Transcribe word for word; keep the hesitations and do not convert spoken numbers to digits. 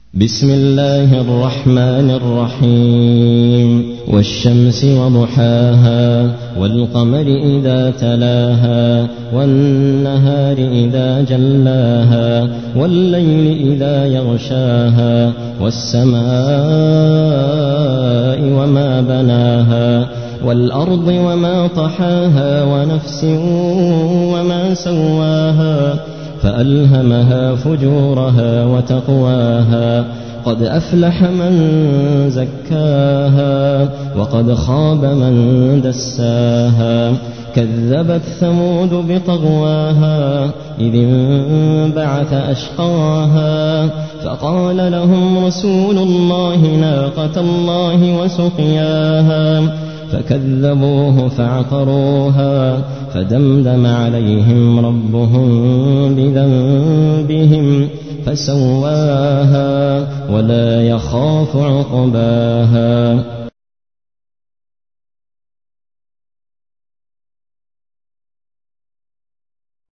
بسم الله الرحمن الرحيم والشمس وضحاها والقمر إذا تلاها والنهار إذا جلاها والليل إذا يغشاها والسماء وما بناها والأرض وما طحاها ونفس وما سواها فألهمها فجورها وتقواها قد أفلح من زكاها وقد خاب من دساها كذبت ثمود بطغواها إذ انبعث أشقاها فقال لهم رسول الله ناقة الله وسقياها فكذبوه فعقروها فدمدم عليهم ربهم بذنبهم فسواها ولا يخاف عقباها.